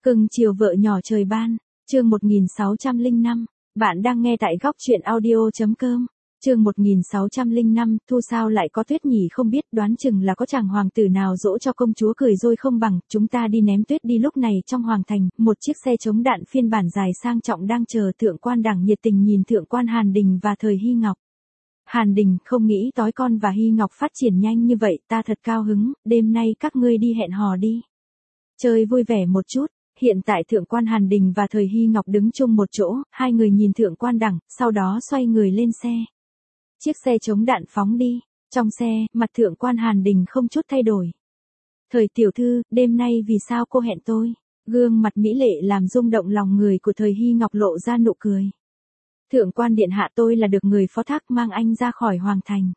Cưng chiều vợ nhỏ trời ban, chương 1605, bạn đang nghe tại góc truyện audio.com. Chương 1605, thu sao lại có tuyết nhỉ, không biết, đoán chừng là có chàng hoàng tử nào dỗ cho công chúa cười rồi không bằng, chúng ta đi ném tuyết đi. Lúc này trong hoàng thành, một chiếc xe chống đạn phiên bản dài sang trọng đang chờ. Thượng quan Đằng nhiệt tình nhìn thượng quan Hàn Đình và Thời Hy Ngọc. Hàn Đình, không nghĩ tối con và Hy Ngọc phát triển nhanh như vậy, ta thật cao hứng, đêm nay các ngươi đi hẹn hò đi. Chơi vui vẻ một chút. Hiện tại thượng quan Hàn Đình và Thời Hy Ngọc đứng chung một chỗ, hai người nhìn thượng quan Đằng, sau đó xoay người lên xe. Chiếc xe chống đạn phóng đi, trong xe, mặt thượng quan Hàn Đình không chút thay đổi. Thời tiểu thư, đêm nay vì sao cô hẹn tôi? Gương mặt mỹ lệ làm rung động lòng người của Thời Hy Ngọc lộ ra nụ cười. Thượng quan điện hạ, tôi là được người phó thác mang anh ra khỏi hoàng thành.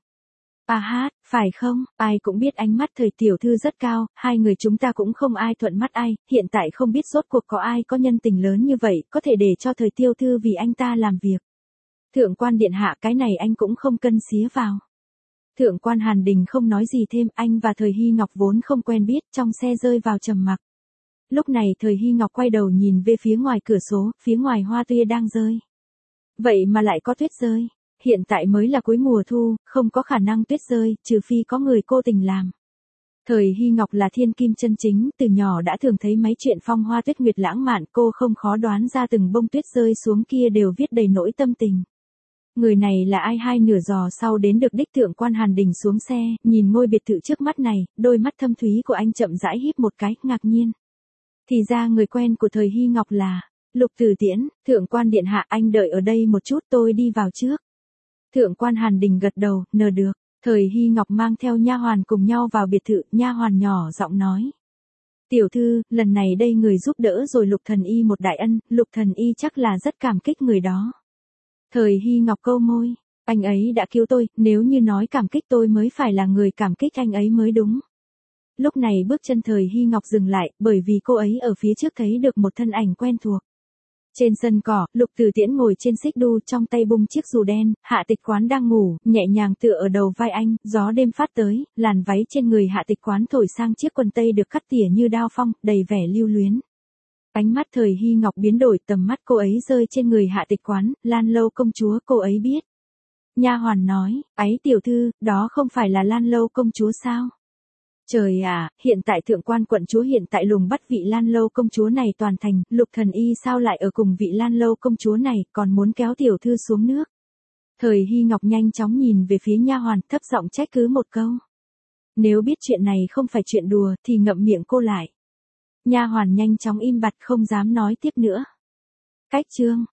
À hát, phải không, ai cũng biết ánh mắt Thời tiểu thư rất cao, hai người chúng ta cũng không ai thuận mắt ai, hiện tại không biết rốt cuộc có ai có nhân tình lớn như vậy, có thể để cho Thời tiểu thư vì anh ta làm việc. Thượng quan điện hạ, cái này anh cũng không cân xía vào. Thượng quan Hàn Đình không nói gì thêm, anh và Thời Hy Ngọc vốn không quen biết, trong xe rơi vào trầm mặc. Lúc này Thời Hy Ngọc quay đầu nhìn về phía ngoài cửa sổ, phía ngoài hoa tuyết đang rơi. Vậy mà lại có tuyết rơi. Hiện tại mới là cuối mùa thu, không có khả năng tuyết rơi, trừ phi có người cố tình làm. Thời Hy Ngọc là thiên kim chân chính, từ nhỏ đã thường thấy mấy chuyện phong hoa tuyết nguyệt lãng mạn, cô không khó đoán ra từng bông tuyết rơi xuống kia đều viết đầy nỗi tâm tình. Người này là ai? Hai nửa giò sau đến được đích. Thượng quan Hàn Đình xuống xe, nhìn ngôi biệt thự trước mắt này, đôi mắt thâm thúy của anh chậm rãi híp một cái, ngạc nhiên. Thì ra người quen của Thời Hy Ngọc là Lục Tử Tiễn. Thượng quan điện hạ, anh đợi ở đây một chút, tôi đi vào trước. Thượng quan Hàn Đình gật đầu, nờ được. Thời Hy Ngọc mang theo nha hoàn cùng nhau vào biệt thự, nha hoàn nhỏ giọng nói. Tiểu thư, lần này đây người giúp đỡ rồi Lục thần y một đại ân, Lục thần y chắc là rất cảm kích người đó. Thời Hy Ngọc câu môi, anh ấy đã cứu tôi, nếu như nói cảm kích tôi mới phải là người cảm kích anh ấy mới đúng. Lúc này bước chân Thời Hy Ngọc dừng lại, bởi vì cô ấy ở phía trước thấy được một thân ảnh quen thuộc. Trên sân cỏ, Lục Tử Tiễn ngồi trên xích đu, trong tay bung chiếc dù đen, Hạ Tịch Quán đang ngủ, nhẹ nhàng tựa ở đầu vai anh, gió đêm phát tới, làn váy trên người Hạ Tịch Quán thổi sang chiếc quần tây được cắt tỉa như đao phong, đầy vẻ lưu luyến. Ánh mắt Thời Hy Ngọc biến đổi, tầm mắt cô ấy rơi trên người Hạ Tịch Quán, Lan Lâu công chúa, cô ấy biết. Nha hoàn nói, ấy tiểu thư, đó không phải là Lan Lâu công chúa sao? Trời à, hiện tại thượng quan quận chúa hiện tại lùng bắt vị Lan Lâu công chúa này toàn thành, Lục thần y sao lại ở cùng vị Lan Lâu công chúa này, còn muốn kéo tiểu thư xuống nước. Thời Hy Ngọc nhanh chóng nhìn về phía nha hoàn, thấp giọng trách cứ một câu. Nếu biết chuyện này không phải chuyện đùa, thì ngậm miệng cô lại. Nha hoàn nhanh chóng im bặt không dám nói tiếp nữa. Cách chương